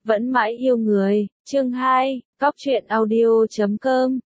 Vẫn mãi yêu người, chương 2, Cóc truyện audio.com.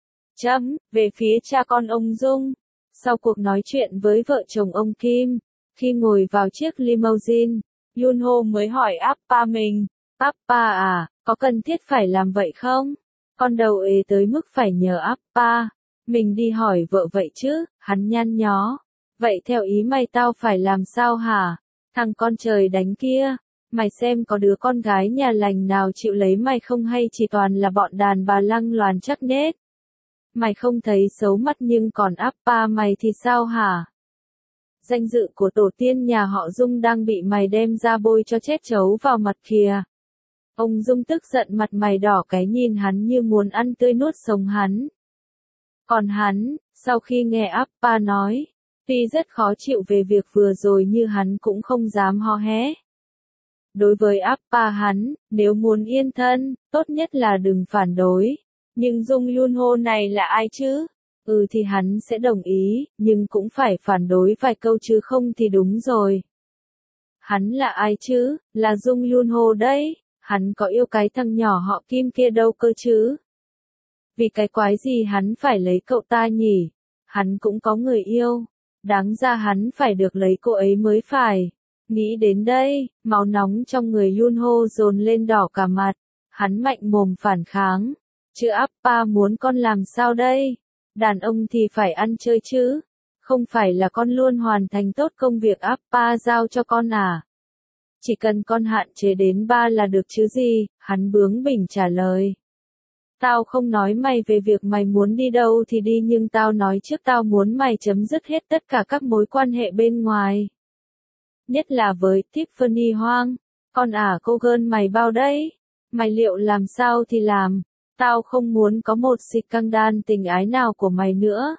Về phía cha con ông Dung. Sau cuộc nói chuyện với vợ chồng ông Kim, khi ngồi vào chiếc limousine, Yunho mới hỏi Appa mình, Appa à, có cần thiết phải làm vậy không? Con đầu ế tới mức phải nhờ Appa. Mình đi hỏi vợ vậy chứ, hắn nhăn nhó. Vậy theo ý mày tao phải làm sao hả? Thằng con trời đánh kia. Mày xem có đứa con gái nhà lành nào chịu lấy mày không hay chỉ toàn là bọn đàn bà lăng loàn chắc nết. Mày không thấy xấu mắt nhưng còn Appa mày thì sao hả? Danh dự của tổ tiên nhà họ Dung đang bị mày đem ra bôi cho chết chấu vào mặt kìa. Ông Dung tức giận mặt mày đỏ cái nhìn hắn như muốn ăn tươi nuốt sống hắn. Còn hắn, sau khi nghe Appa nói, tuy rất khó chịu về việc vừa rồi như hắn cũng không dám ho hé. Đối với Appa hắn, nếu muốn yên thân, tốt nhất là đừng phản đối. Nhưng Dung Yunho này là ai chứ? Thì hắn sẽ đồng ý, nhưng cũng phải phản đối vài câu chứ không thì đúng rồi. Hắn là ai chứ? Là Dung Yunho đấy. Hắn có yêu cái thằng nhỏ họ Kim kia đâu cơ chứ? Vì cái quái gì hắn phải lấy cậu ta nhỉ? Hắn cũng có người yêu. Đáng ra hắn phải được lấy cô ấy mới phải. Nghĩ đến đây, máu nóng trong người Yunho dồn lên đỏ cả mặt. Hắn mạnh mồm phản kháng. Chứ Appa muốn con làm sao đây? Đàn ông thì phải ăn chơi chứ. Không phải là con luôn hoàn thành tốt công việc Appa giao cho con à? Chỉ cần con hạn chế đến 3 là được chứ gì, hắn bướng bỉnh trả lời. Tao không nói mày về việc mày muốn đi đâu thì đi nhưng tao nói trước tao muốn mày chấm dứt hết tất cả các mối quan hệ bên ngoài. Nhất là với Tiffany Hoang. Con cô gơn mày bao đấy. Mày liệu làm sao thì làm. Tao không muốn có một scandal tình ái nào của mày nữa.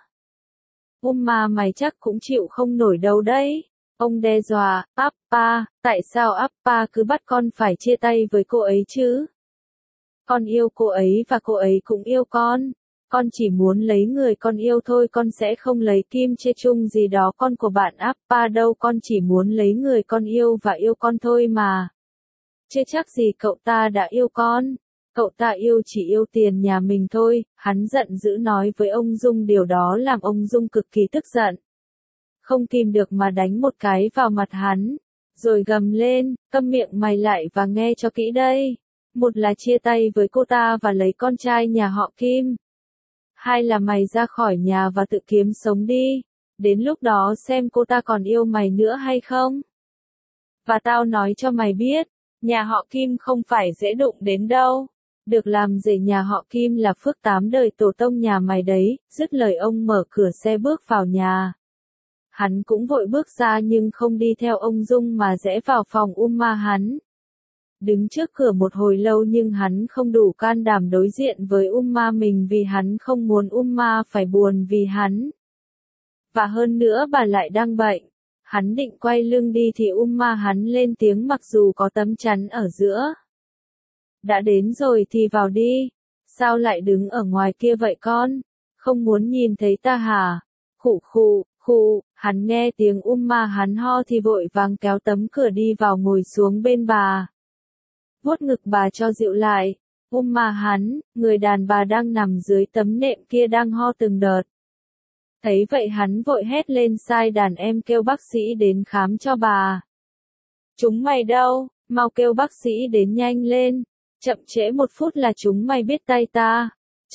Mà mày chắc cũng chịu không nổi đâu đấy. Ông đe dọa, Appa, tại sao Appa cứ bắt con phải chia tay với cô ấy chứ? Con yêu cô ấy và cô ấy cũng yêu con. Con chỉ muốn lấy người con yêu thôi, con sẽ không lấy Kim Che Chung gì đó con của bạn Appa đâu, con chỉ muốn lấy người con yêu và yêu con thôi mà. Chứ chắc gì cậu ta đã yêu con. Cậu ta yêu chỉ yêu tiền nhà mình thôi, hắn giận dữ nói với ông Dung, điều đó làm ông Dung cực kỳ tức giận. Không kìm được mà đánh một cái vào mặt hắn, rồi gầm lên, câm miệng mày lại và nghe cho kỹ đây. Một là chia tay với cô ta và lấy con trai nhà họ Kim. Hai là mày ra khỏi nhà và tự kiếm sống đi. Đến lúc đó xem cô ta còn yêu mày nữa hay không. Và tao nói cho mày biết, nhà họ Kim không phải dễ đụng đến đâu. Được làm rể nhà họ Kim là phước 8 đời tổ tông nhà mày đấy. Dứt lời ông mở cửa xe bước vào nhà. Hắn cũng vội bước ra nhưng không đi theo ông Dung mà rẽ vào phòng hắn. Đứng trước cửa một hồi lâu nhưng hắn không đủ can đảm đối diện với mình vì hắn không muốn phải buồn vì hắn. Và hơn nữa bà lại đang bệnh. Hắn định quay lưng đi thì hắn lên tiếng mặc dù có tấm chắn ở giữa. Đã đến rồi thì vào đi. Sao lại đứng ở ngoài kia vậy con? Không muốn nhìn thấy ta hả? Khụ, hắn nghe tiếng hắn ho thì vội vàng kéo tấm cửa đi vào ngồi xuống bên bà. Vuốt ngực bà cho dịu lại. Hắn, người đàn bà đang nằm dưới tấm nệm kia đang ho từng đợt. Thấy vậy hắn vội hét lên sai đàn em kêu bác sĩ đến khám cho bà. Chúng mày đâu, mau kêu bác sĩ đến nhanh lên. Chậm trễ 1 phút là chúng mày biết tay ta.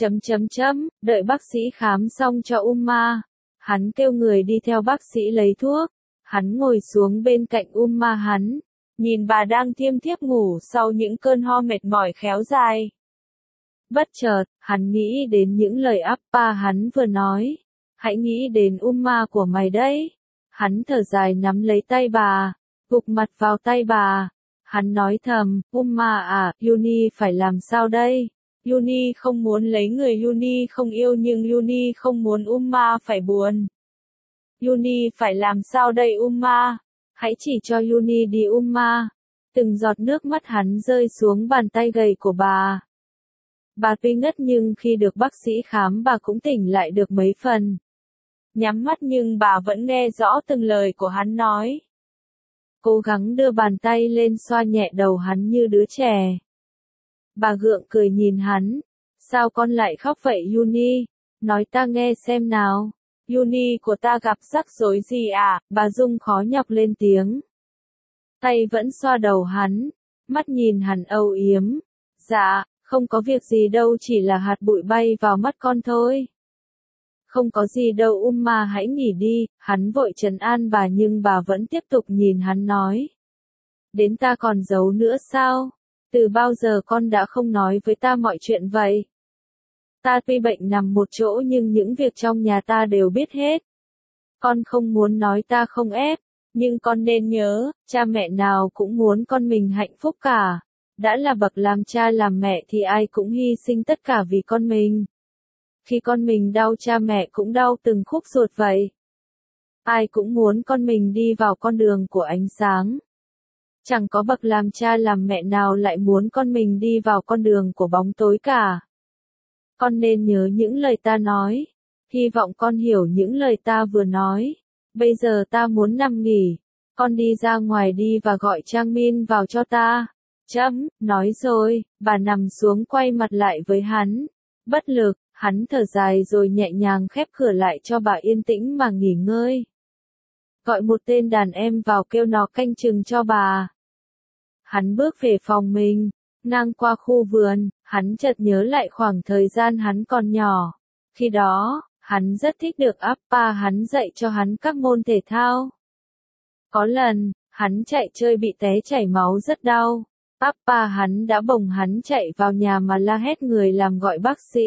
Đợi bác sĩ khám xong cho hắn kêu người đi theo bác sĩ lấy thuốc. Hắn ngồi xuống bên cạnh hắn. Nhìn bà đang thiêm thiếp ngủ sau những cơn ho mệt mỏi khéo dài. Bất chợt, hắn nghĩ đến những lời Appa hắn vừa nói. Hãy nghĩ đến của mày đấy. Hắn thở dài nắm lấy tay bà, gục mặt vào tay bà. Hắn nói thầm, Yuni phải làm sao đây? Yuni không muốn lấy người Yuni không yêu nhưng Yuni không muốn phải buồn. Yuni phải làm sao đây Hãy chỉ cho Yuni đi Từng giọt nước mắt hắn rơi xuống bàn tay gầy của bà. Bà tuy ngất nhưng khi được bác sĩ khám bà cũng tỉnh lại được mấy phần. Nhắm mắt nhưng bà vẫn nghe rõ từng lời của hắn nói. Cố gắng đưa bàn tay lên xoa nhẹ đầu hắn như đứa trẻ. Bà gượng cười nhìn hắn. Sao con lại khóc vậy Uni? Nói ta nghe xem nào. Uni của ta gặp rắc rối gì à? Bà Dung khó nhọc lên tiếng. Tay vẫn xoa đầu hắn. Mắt nhìn hắn âu yếm. Dạ, không có việc gì đâu, chỉ là hạt bụi bay vào mắt con thôi. Không có gì đâu mà hãy nghỉ đi, hắn vội trấn an bà nhưng bà vẫn tiếp tục nhìn hắn nói. Đến ta còn giấu nữa sao? Từ bao giờ con đã không nói với ta mọi chuyện vậy? Ta tuy bệnh nằm một chỗ nhưng những việc trong nhà ta đều biết hết. Con không muốn nói ta không ép, nhưng con nên nhớ, cha mẹ nào cũng muốn con mình hạnh phúc cả. Đã là bậc làm cha làm mẹ thì ai cũng hy sinh tất cả vì con mình. Khi con mình đau cha mẹ cũng đau từng khúc ruột vậy. Ai cũng muốn con mình đi vào con đường của ánh sáng. Chẳng có bậc làm cha làm mẹ nào lại muốn con mình đi vào con đường của bóng tối cả. Con nên nhớ những lời ta nói. Hy vọng con hiểu những lời ta vừa nói. Bây giờ ta muốn nằm nghỉ. Con đi ra ngoài đi và gọi Trang Min vào cho ta. Nói rồi, bà nằm xuống quay mặt lại với hắn. Bất lực, hắn thở dài rồi nhẹ nhàng khép cửa lại cho bà yên tĩnh mà nghỉ ngơi. Gọi một tên đàn em vào kêu nó canh chừng cho bà. Hắn bước về phòng mình, ngang qua khu vườn, hắn chợt nhớ lại khoảng thời gian hắn còn nhỏ. Khi đó, hắn rất thích được Appa hắn dạy cho hắn các môn thể thao. Có lần, hắn chạy chơi bị té chảy máu rất đau. Appa hắn đã bồng hắn chạy vào nhà mà la hét người làm gọi bác sĩ.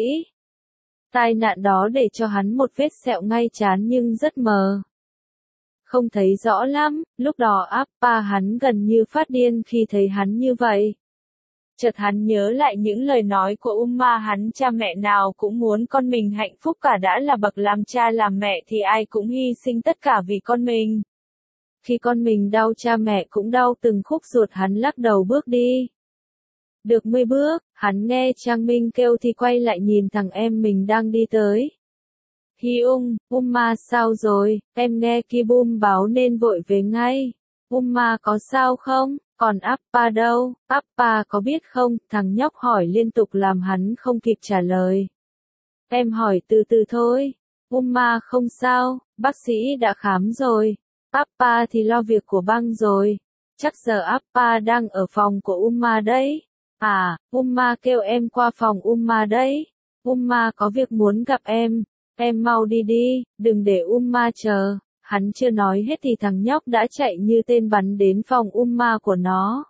Tai nạn đó để cho hắn một vết sẹo ngay trán nhưng rất mờ. Không thấy rõ lắm, lúc đó Appa hắn gần như phát điên khi thấy hắn như vậy. Chợt hắn nhớ lại những lời nói của hắn, cha mẹ nào cũng muốn con mình hạnh phúc cả, đã là bậc làm cha làm mẹ thì ai cũng hy sinh tất cả vì con mình. Khi con mình đau cha mẹ cũng đau từng khúc ruột, hắn lắc đầu bước đi. Được 10 bước, hắn nghe Trang Minh kêu thì quay lại nhìn thằng em mình đang đi tới. Hyung, Umma sao rồi, em nghe Kibum báo nên vội về ngay. Umma có sao không, còn Appa đâu, Appa có biết không, thằng nhóc hỏi liên tục làm hắn không kịp trả lời. Em hỏi từ từ thôi, Umma không sao, bác sĩ đã khám rồi. Appa thì lo việc của băng rồi. Chắc giờ Appa đang ở phòng của Umma đấy. À, Umma kêu em qua phòng Umma đấy. Umma có việc muốn gặp em. Em mau đi đi, đừng để Umma chờ. Hắn chưa nói hết thì thằng nhóc đã chạy như tên bắn đến phòng Umma của nó.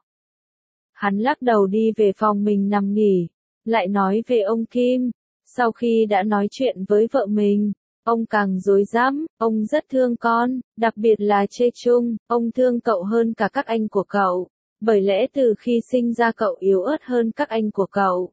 Hắn lắc đầu đi về phòng mình nằm nghỉ. Lại nói về ông Kim. Sau khi đã nói chuyện với vợ mình, ông càng rối rắm, ông rất thương con, đặc biệt là Chê Chung, ông thương cậu hơn cả các anh của cậu. Bởi lẽ từ khi sinh ra cậu yếu ớt hơn các anh của cậu.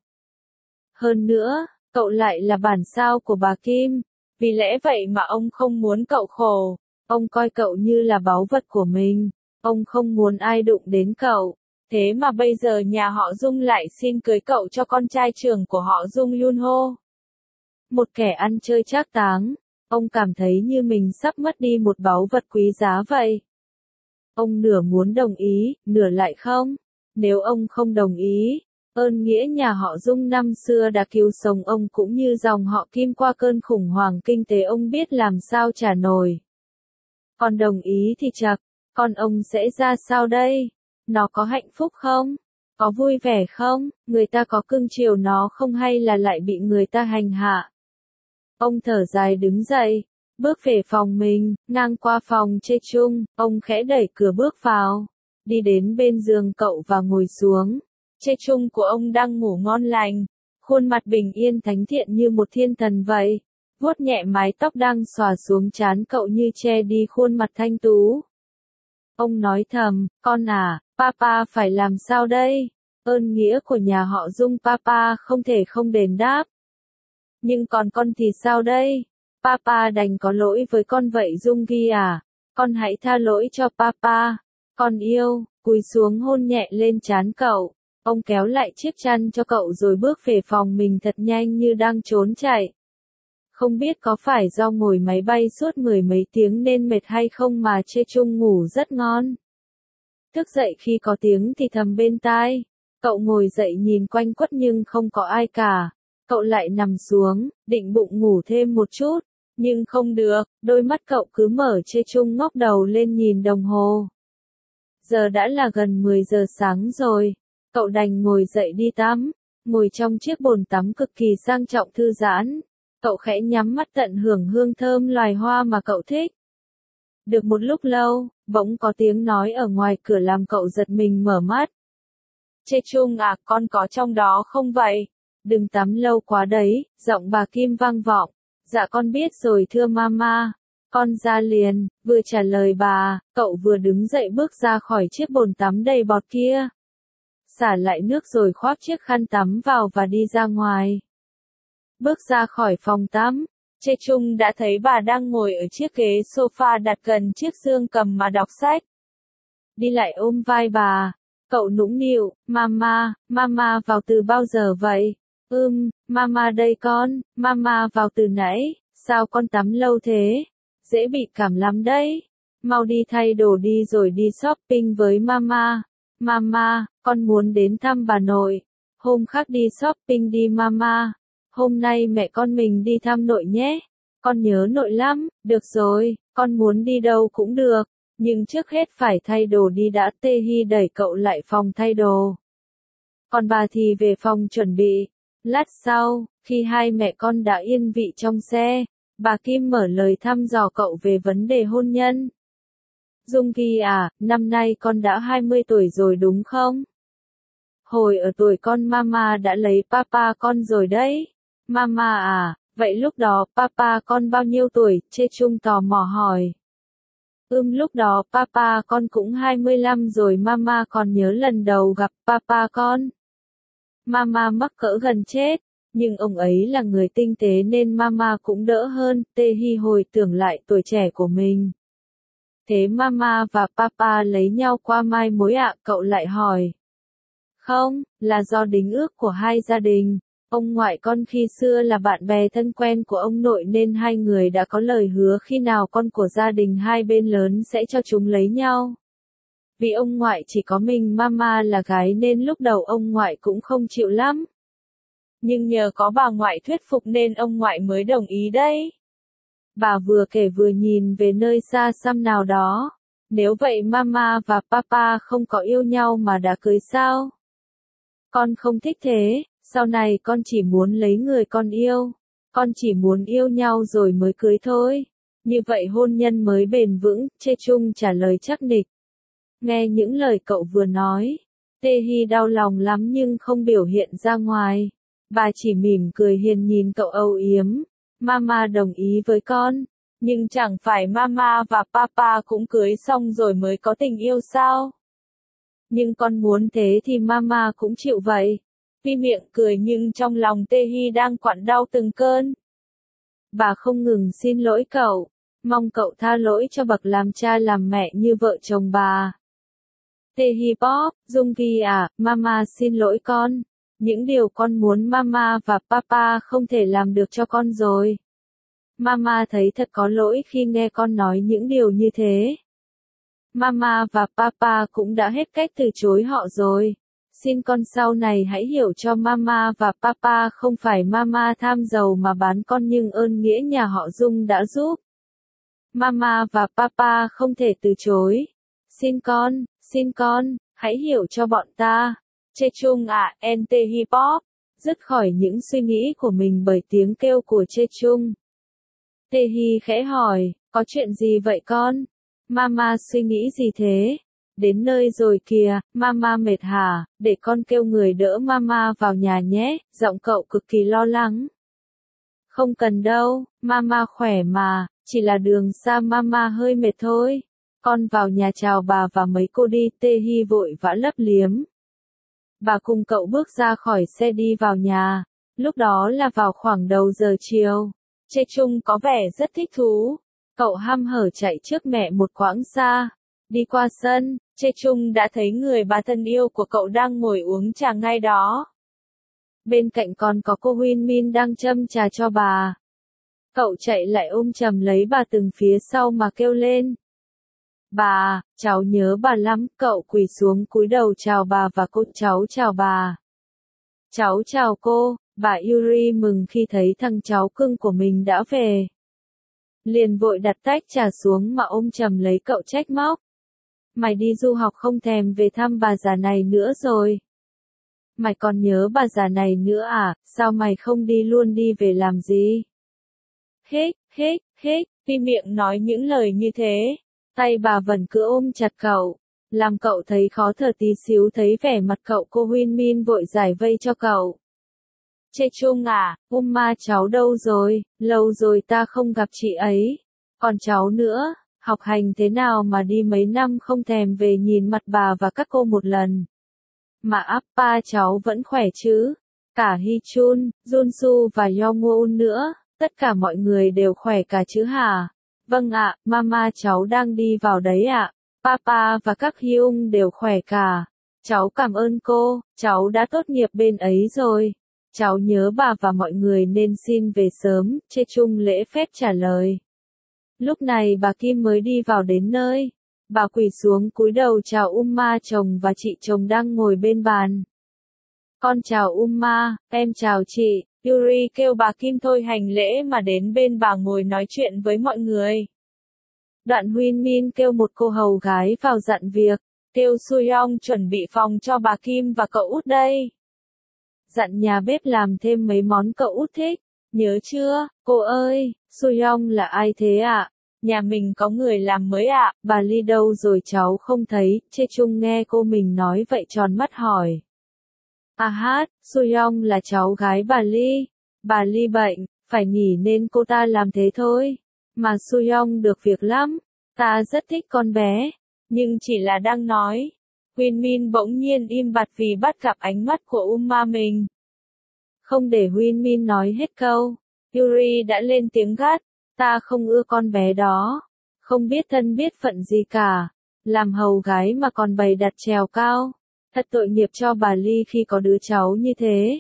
Hơn nữa, cậu lại là bản sao của bà Kim. Vì lẽ vậy mà ông không muốn cậu khổ. Ông coi cậu như là báu vật của mình. Ông không muốn ai đụng đến cậu. Thế mà bây giờ nhà họ Dung lại xin cưới cậu cho con trai trưởng của họ Dung Yunho. Một kẻ ăn chơi trác táng. Ông cảm thấy như mình sắp mất đi một báu vật quý giá vậy. Ông nửa muốn đồng ý, nửa lại không. Nếu ông không đồng ý, ơn nghĩa nhà họ Dung năm xưa đã cứu sống ông cũng như dòng họ Kim qua cơn khủng hoảng kinh tế ông biết làm sao trả nổi. Còn đồng ý thì chật, còn ông sẽ ra sao đây? Nó có hạnh phúc không? Có vui vẻ không? Người ta có cưng chiều nó không hay là lại bị người ta hành hạ? Ông thở dài đứng dậy, bước về phòng mình, ngang qua phòng Chê Chung, ông khẽ đẩy cửa bước vào, đi đến bên giường cậu và ngồi xuống. Chê Chung của ông đang ngủ ngon lành, khuôn mặt bình yên thánh thiện như một thiên thần vậy, vuốt nhẹ mái tóc đang xõa xuống trán cậu như che đi khuôn mặt thanh tú. Ông nói thầm, con à, Papa phải làm sao đây? Ơn nghĩa của nhà họ Dung Papa không thể không đền đáp. Nhưng còn con thì sao đây? Papa đành có lỗi với con vậy Dung Ghi à? Con hãy tha lỗi cho Papa. Con yêu, cúi xuống hôn nhẹ lên trán cậu. Ông kéo lại chiếc chăn cho cậu rồi bước về phòng mình thật nhanh như đang trốn chạy. Không biết có phải do ngồi máy bay suốt 10 mấy tiếng nên mệt hay không mà Chê Chung ngủ rất ngon. Thức dậy khi có tiếng thì thầm bên tai. Cậu ngồi dậy nhìn quanh quất nhưng không có ai cả. Cậu lại nằm xuống, định bụng ngủ thêm một chút. Nhưng không được, đôi mắt cậu cứ mở chê chung ngóc đầu lên nhìn đồng hồ. Giờ đã là gần 10 giờ sáng rồi. Cậu đành ngồi dậy đi tắm. Ngồi trong chiếc bồn tắm cực kỳ sang trọng thư giãn. Cậu khẽ nhắm mắt tận hưởng hương thơm loài hoa mà cậu thích. Được một lúc lâu, bỗng có tiếng nói ở ngoài cửa làm cậu giật mình mở mắt. Chê Chung à, con có trong đó không vậy? Đừng tắm lâu quá đấy, giọng bà Kim vang vọng. Dạ con biết rồi thưa mama. Con ra liền, vừa trả lời bà, cậu vừa đứng dậy bước ra khỏi chiếc bồn tắm đầy bọt kia. Xả lại nước rồi khoác chiếc khăn tắm vào và đi ra ngoài. Bước ra khỏi phòng tắm, Chê Chung đã thấy bà đang ngồi ở chiếc ghế sofa đặt gần chiếc giường cầm mà đọc sách. Đi lại ôm vai bà, cậu nũng nịu, mama, mama vào từ bao giờ vậy? Mama đây con, mama vào từ nãy, sao con tắm lâu thế? Dễ bị cảm lắm đấy. Mau đi thay đồ đi rồi đi shopping với mama. Mama, con muốn đến thăm bà nội. Hôm khác đi shopping đi mama. Hôm nay mẹ con mình đi thăm nội nhé. Con nhớ nội lắm, được rồi, con muốn đi đâu cũng được. Nhưng trước hết phải thay đồ đi đã. Tê Hi đẩy cậu lại phòng thay đồ. Còn bà thì về phòng chuẩn bị. Lát sau, khi hai mẹ con đã yên vị trong xe, bà Kim mở lời thăm dò cậu về vấn đề hôn nhân. Dung Kỳ à, năm nay con đã 20 tuổi rồi đúng không? Hồi ở tuổi con mama đã lấy papa con rồi đấy. Mama à, vậy lúc đó papa con bao nhiêu tuổi? Chê Chung tò mò hỏi. Lúc đó papa con cũng 25 rồi mama còn nhớ lần đầu gặp papa con. Mama mắc cỡ gần chết, nhưng ông ấy là người tinh tế nên mama cũng đỡ hơn. Tê Hi hồi tưởng lại tuổi trẻ của mình. Thế mama và papa lấy nhau qua mai mối ạ? Cậu lại hỏi. Không, là do đính ước của hai gia đình. Ông ngoại con khi xưa là bạn bè thân quen của ông nội nên hai người đã có lời hứa khi nào con của gia đình hai bên lớn sẽ cho chúng lấy nhau. Vì ông ngoại chỉ có mình mama là gái nên lúc đầu ông ngoại cũng không chịu lắm. Nhưng nhờ có bà ngoại thuyết phục nên ông ngoại mới đồng ý đấy. Bà vừa kể vừa nhìn về nơi xa xăm nào đó. Nếu vậy mama và papa không có yêu nhau mà đã cưới sao? Con không thích thế, sau này con chỉ muốn lấy người con yêu. Con chỉ muốn yêu nhau rồi mới cưới thôi. Như vậy hôn nhân mới bền vững, Chê Chung trả lời chắc nịch. Nghe những lời cậu vừa nói, Tê Hi đau lòng lắm nhưng không biểu hiện ra ngoài. Bà chỉ mỉm cười hiền nhìn cậu âu yếm. Mama đồng ý với con, nhưng chẳng phải mama và papa cũng cưới xong rồi mới có tình yêu sao? Nhưng con muốn thế thì mama cũng chịu vậy. Vi miệng cười nhưng trong lòng Tê Hi đang quặn đau từng cơn. Bà không ngừng xin lỗi cậu, mong cậu tha lỗi cho bậc làm cha làm mẹ như vợ chồng bà. Tê Hi bóp, Dung Kỳ à, mama xin lỗi con. Những điều con muốn mama và papa không thể làm được cho con rồi. Mama thấy thật có lỗi khi nghe con nói những điều như thế. Mama và papa cũng đã hết cách từ chối họ rồi. Xin con sau này hãy hiểu cho mama và papa không phải mama tham giàu mà bán con nhưng ơn nghĩa nhà họ Dung đã giúp. Mama và papa không thể từ chối. Xin con, hãy hiểu cho bọn ta. Chê Chung à, en Tê Hi bóp, dứt khỏi những suy nghĩ của mình bởi tiếng kêu của Chê Chung. Tê Hi khẽ hỏi, có chuyện gì vậy con? Mama suy nghĩ gì thế? Đến nơi rồi kìa, mama mệt hả? Để con kêu người đỡ mama vào nhà nhé, giọng cậu cực kỳ lo lắng. Không cần đâu, mama khỏe mà, chỉ là đường xa mama hơi mệt thôi. Con vào nhà chào bà và mấy cô đi. Tê Hi vội vã lấp liếm. Bà cùng cậu bước ra khỏi xe đi vào nhà. Lúc đó là vào khoảng đầu giờ chiều. Chê Chung có vẻ rất thích thú. Cậu hăm hở chạy trước mẹ một quãng xa. Đi qua sân, Chê Chung đã thấy người bà thân yêu của cậu đang ngồi uống trà ngay đó. Bên cạnh còn có cô Huyên Min đang châm trà cho bà. Cậu chạy lại ôm chầm lấy bà từng phía sau mà kêu lên. Bà, cháu nhớ bà lắm, cậu quỳ xuống cúi đầu chào bà và cô, cháu chào bà. Cháu chào cô, bà Yuri mừng khi thấy thằng cháu cưng của mình đã về. Liền vội đặt tách trà xuống mà ôm chầm lấy cậu trách móc. Mày đi du học không thèm về thăm bà già này nữa rồi. Mày còn nhớ bà già này nữa à, sao mày không đi luôn đi về làm gì? Hếch, Pi miệng nói những lời như thế. Tay bà vẫn cứ ôm chặt cậu, làm cậu thấy khó thở tí xíu thấy vẻ mặt cậu. Cô Huyên Min vội giải vây cho cậu. Chê Chung à, Ma cháu đâu rồi, lâu rồi ta không gặp chị ấy. Còn cháu nữa, học hành thế nào mà đi mấy năm không thèm về nhìn mặt bà và các cô một lần. Mà Appa cháu vẫn khỏe chứ, cả Hi Chun, Junsu và Yongwon nữa, tất cả mọi người đều khỏe cả chứ hả? Vâng ạ, mama cháu đang đi vào đấy ạ. Papa và các Hyung đều khỏe cả. Cháu cảm ơn cô, cháu đã tốt nghiệp bên ấy rồi. Cháu nhớ bà và mọi người nên xin về sớm, Chê Chung lễ phép trả lời. Lúc này bà Kim mới đi vào đến nơi. Bà quỳ xuống cúi đầu chào Ma chồng và chị chồng đang ngồi bên bàn. Con chào Ma, em chào chị. Yuri kêu bà Kim thôi hành lễ mà đến bên bà ngồi nói chuyện với mọi người. Đoạn Huyên Min kêu một cô hầu gái vào dặn việc, kêu Suyong chuẩn bị phòng cho bà Kim và cậu út đây. Dặn nhà bếp làm thêm mấy món cậu út thích, nhớ chưa, cô ơi, Suyong là ai thế ạ? Nhà mình có người làm mới ạ, bà Ly đâu rồi cháu không thấy, Chê Chung nghe cô mình nói vậy tròn mắt hỏi. À hát, Suyong là cháu gái bà Ly bệnh, phải nghỉ nên cô ta làm thế thôi. Mà Suyong được việc lắm, ta rất thích con bé, nhưng chỉ là đang nói. Huyên Min bỗng nhiên im bặt vì bắt gặp ánh mắt của Ma mình. Không để Huyên Min nói hết câu, Yuri đã lên tiếng gắt, ta không ưa con bé đó, không biết thân biết phận gì cả, làm hầu gái mà còn bày đặt trèo cao, thật tội nghiệp cho bà Ly khi có đứa cháu như thế.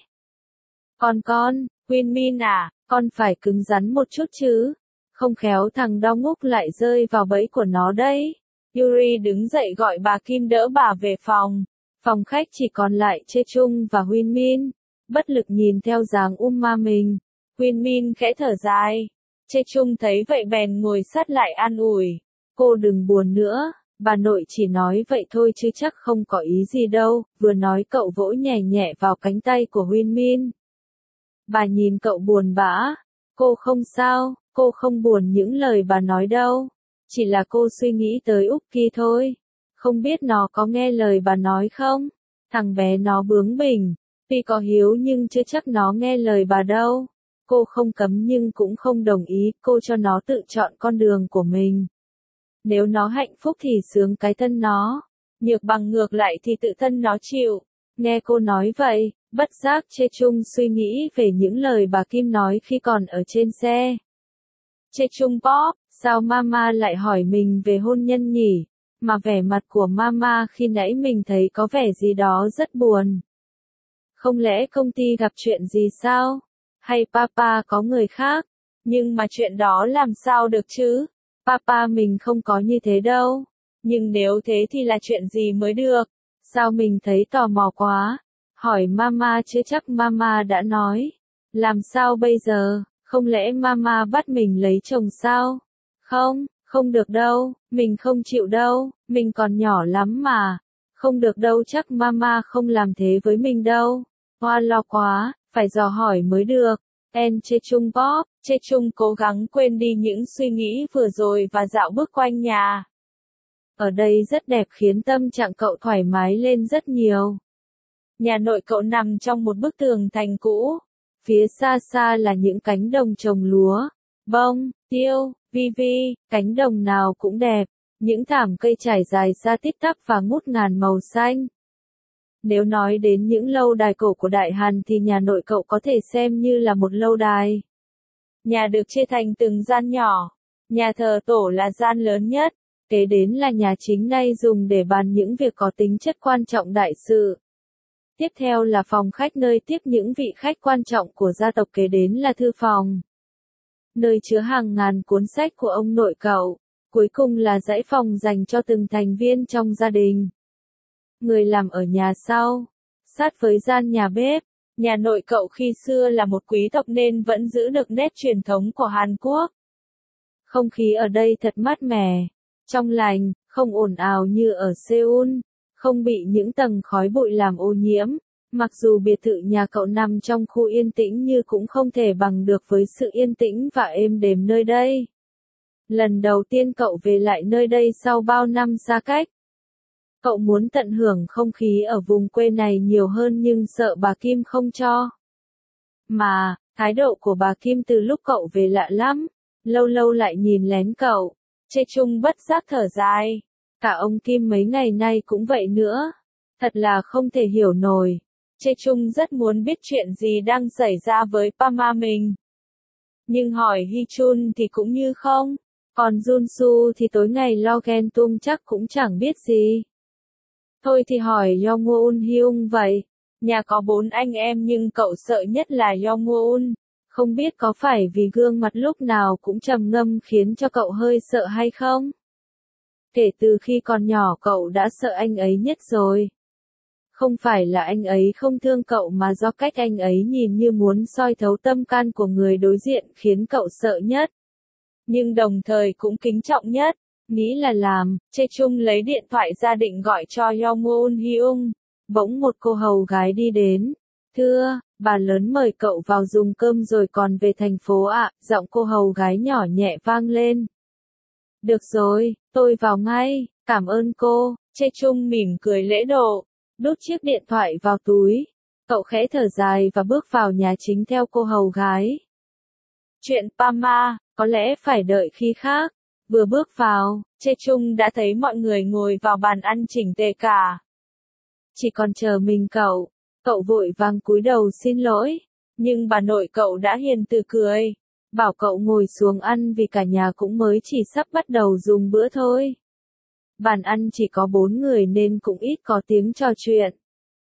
Con, Huyên Min à, con phải cứng rắn một chút chứ, không khéo thằng Đo Ngúc lại rơi vào bẫy của nó đấy. Yuri đứng dậy gọi bà Kim đỡ bà về phòng. Phòng khách chỉ còn lại Chê Chung và Huyên Min, bất lực nhìn theo dáng Ma mình. Huyên Min khẽ thở dài. Chê Chung thấy vậy bèn ngồi sát lại an ủi. Cô đừng buồn nữa, bà nội chỉ nói vậy thôi chứ chắc không có ý gì đâu. Vừa nói cậu vỗ nhẹ nhẹ vào cánh tay của Huyên Min. Bà nhìn cậu buồn bã. Cô không sao, cô không buồn những lời bà nói đâu. Chỉ là cô suy nghĩ tới Úc Ki thôi. Không biết nó có nghe lời bà nói không? Thằng bé nó bướng bỉnh. Tuy có hiếu nhưng chưa chắc nó nghe lời bà đâu. Cô không cấm nhưng cũng không đồng ý, cô cho nó tự chọn con đường của mình. Nếu nó hạnh phúc thì sướng cái thân nó. Nhược bằng ngược lại thì tự thân nó chịu. Nghe cô nói vậy, bất giác Chê Chung suy nghĩ về những lời bà Kim nói khi còn ở trên xe. Chê Chung Pop, sao mama lại hỏi mình về hôn nhân nhỉ? Mà vẻ mặt của mama khi nãy mình thấy có vẻ gì đó rất buồn. Không lẽ công ty gặp chuyện gì sao? Hay papa có người khác? Nhưng mà chuyện đó làm sao được chứ? Papa mình không có như thế đâu. Nhưng nếu thế thì là chuyện gì mới được? Sao mình thấy tò mò quá? Hỏi mama chứ chắc mama đã nói. Làm sao bây giờ? Không lẽ mama bắt mình lấy chồng sao? Không được đâu, mình không chịu đâu, mình còn nhỏ lắm mà. Không được đâu, chắc mama không làm thế với mình đâu. Hoa lo quá, phải dò hỏi mới được. Chê Chung Pop, Chê Chung cố gắng quên đi những suy nghĩ vừa rồi và dạo bước quanh nhà. Ở đây rất đẹp khiến tâm trạng cậu thoải mái lên rất nhiều. Nhà nội cậu nằm trong một bức tường thành cũ. Phía xa xa là những cánh đồng trồng lúa, bông, tiêu, vi, cánh đồng nào cũng đẹp. Những thảm cây trải dài ra tít tắp và ngút ngàn màu xanh. Nếu nói đến những lâu đài cổ của Đại Hàn thì nhà nội cậu có thể xem như là một lâu đài. Nhà được chia thành từng gian nhỏ. Nhà thờ tổ là gian lớn nhất. Kế đến là nhà chính nay dùng để bàn những việc có tính chất quan trọng đại sự. Tiếp theo là phòng khách nơi tiếp những vị khách quan trọng của gia tộc, kế đến là thư phòng. Nơi chứa hàng ngàn cuốn sách của ông nội cậu. Cuối cùng là dãy phòng dành cho từng thành viên trong gia đình. Người làm ở nhà sau, sát với gian nhà bếp. Nhà nội cậu khi xưa là một quý tộc nên vẫn giữ được nét truyền thống của Hàn Quốc. Không khí ở đây thật mát mẻ, trong lành, không ồn ào như ở Seoul, không bị những tầng khói bụi làm ô nhiễm. Mặc dù biệt thự nhà cậu nằm trong khu yên tĩnh nhưng cũng không thể bằng được với sự yên tĩnh và êm đềm nơi đây. Lần đầu tiên cậu về lại nơi đây sau bao năm xa cách. Cậu muốn tận hưởng không khí ở vùng quê này nhiều hơn nhưng sợ bà Kim không cho. Mà, thái độ của bà Kim từ lúc cậu về lạ lắm, lâu lâu lại nhìn lén cậu. Chung bất giác thở dài. Cả ông Kim mấy ngày nay cũng vậy nữa. Thật là không thể hiểu nổi. Chung rất muốn biết chuyện gì đang xảy ra với Pama mình. Nhưng hỏi Hichun thì cũng như không. Còn Junsu thì tối ngày lo ghen tuông chắc cũng chẳng biết gì. Thôi thì hỏi Yongwon Hyung vậy. Nhà có 4 anh em nhưng cậu sợ nhất là Yongwon. Không biết có phải vì gương mặt lúc nào cũng trầm ngâm khiến cho cậu hơi sợ hay không? Kể từ khi còn nhỏ cậu đã sợ anh ấy nhất rồi. Không phải là anh ấy không thương cậu mà do cách anh ấy nhìn như muốn soi thấu tâm can của người đối diện khiến cậu sợ nhất. Nhưng đồng thời cũng kính trọng nhất. Nghĩ là làm, Chung lấy điện thoại ra định gọi cho Yongwon Hyung. Bỗng một cô hầu gái đi đến. Thưa, bà lớn mời cậu vào dùng cơm rồi còn về thành phố ạ. Giọng cô hầu gái nhỏ nhẹ vang lên. Được rồi, tôi vào ngay, cảm ơn cô. Chung mỉm cười lễ độ, đút chiếc điện thoại vào túi. Cậu khẽ thở dài và bước vào nhà chính theo cô hầu gái. Chuyện Pama, có lẽ phải đợi khi khác. Vừa bước vào, Chung đã thấy mọi người ngồi vào bàn ăn chỉnh tề cả. Chỉ còn chờ mình cậu vội vàng cúi đầu xin lỗi. Nhưng bà nội cậu đã hiền từ cười. Bảo cậu ngồi xuống ăn vì cả nhà cũng mới chỉ sắp bắt đầu dùng bữa thôi. Bàn ăn chỉ có 4 người nên cũng ít có tiếng trò chuyện.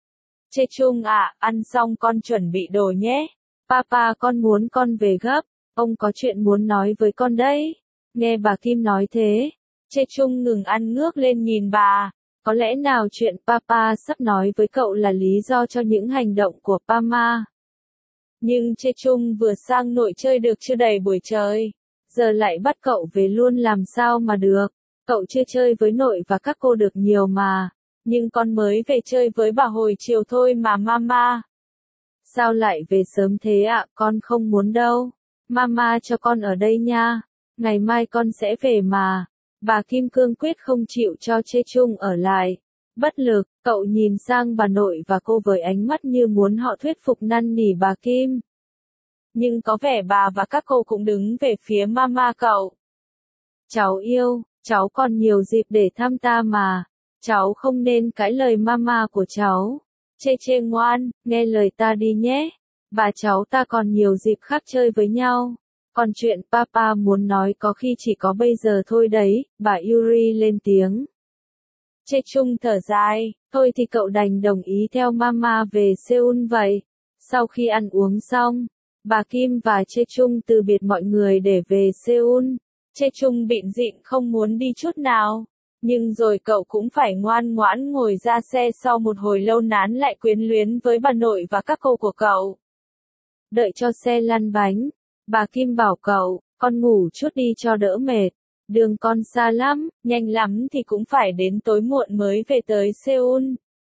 Chung ạ, ăn xong con chuẩn bị đồ nhé. Papa con muốn con về gấp. Ông có chuyện muốn nói với con đấy. Nghe bà Kim nói thế. Chung ngừng ăn ngước lên nhìn bà. Có lẽ nào chuyện Papa sắp nói với cậu là lý do cho những hành động của Pama. Nhưng Chung vừa sang nội chơi được chưa đầy buổi trời. Giờ lại bắt cậu về luôn làm sao mà được. Cậu chưa chơi với nội và các cô được nhiều mà. Nhưng con mới về chơi với bà hồi chiều thôi mà mama. Sao lại về sớm thế ạ, con không muốn đâu. Mama cho con ở đây nha. Ngày mai con sẽ về mà. Bà Kim cương quyết không chịu cho Chung ở lại. Bất lực, cậu nhìn sang bà nội và cô với ánh mắt như muốn họ thuyết phục năn nỉ bà Kim. Nhưng có vẻ bà và các cô cũng đứng về phía mama cậu. Cháu yêu, cháu còn nhiều dịp để thăm ta mà. Cháu không nên cãi lời mama của cháu. Chê ngoan, nghe lời ta đi nhé. Bà cháu ta còn nhiều dịp khác chơi với nhau. Còn chuyện papa muốn nói có khi chỉ có bây giờ thôi đấy, bà Yuri lên tiếng. Chung thở dài, thôi thì cậu đành đồng ý theo mama về Seoul vậy. Sau khi ăn uống xong, bà Kim và Chung từ biệt mọi người để về Seoul. Chung bịn rịn không muốn đi chút nào. Nhưng rồi cậu cũng phải ngoan ngoãn ngồi ra xe sau một hồi lâu nán lại quyến luyến với bà nội và các cô của cậu. Đợi cho xe lăn bánh, bà Kim bảo cậu, con ngủ chút đi cho đỡ mệt. Đường con xa lắm, nhanh lắm thì cũng phải đến tối muộn mới về tới Seoul.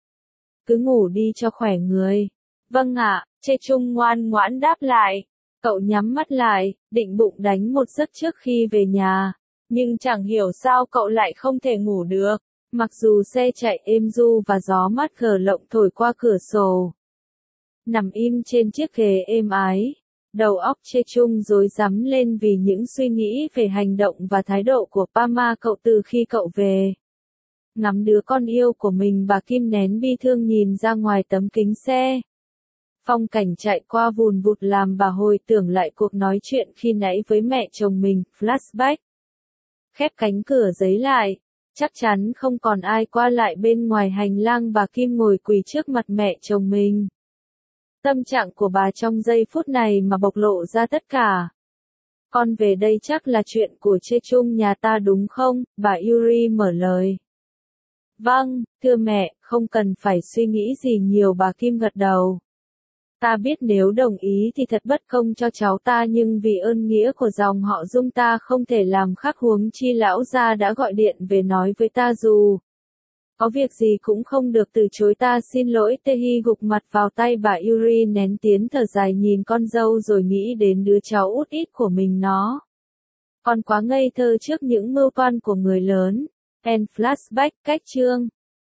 Cứ ngủ đi cho khỏe người. Vâng ạ, Chung ngoan ngoãn đáp lại. Cậu nhắm mắt lại, định bụng đánh một giấc trước khi về nhà. Nhưng chẳng hiểu sao cậu lại không thể ngủ được. Mặc dù xe chạy êm du và gió mát gờ lộng thổi qua cửa sổ. Nằm im trên chiếc ghế êm ái. Đầu óc Chung rối rắm lên vì những suy nghĩ về hành động và thái độ của Pama cậu từ khi cậu về. Ngắm đứa con yêu của mình, bà Kim nén bi thương nhìn ra ngoài tấm kính xe. Phong cảnh chạy qua vùn vụt làm bà hồi tưởng lại cuộc nói chuyện khi nãy với mẹ chồng mình, flashback. Khép cánh cửa giấy lại, chắc chắn không còn ai qua lại bên ngoài hành lang, bà Kim ngồi quỳ trước mặt mẹ chồng mình. Tâm trạng của bà trong giây phút này mà bộc lộ ra tất cả. Con về đây chắc là chuyện của Chê Chung nhà ta đúng không? Bà Yuri mở lời. Vâng, thưa mẹ, không cần phải suy nghĩ gì nhiều, bà Kim gật đầu. Ta biết nếu đồng ý thì thật bất công cho cháu ta, nhưng vì ơn nghĩa của dòng họ Dung ta không thể làm khác, huống chi lão gia đã gọi điện về nói với ta dù có việc gì cũng không được từ chối. Ta xin lỗi. Tehi gục mặt vào tay bà Yuri, nén tiếng thở dài nhìn con dâu rồi nghĩ đến đứa cháu út ít của mình. Nó còn quá ngây thơ trước những mưu toan của người lớn. End flashback. Cách chương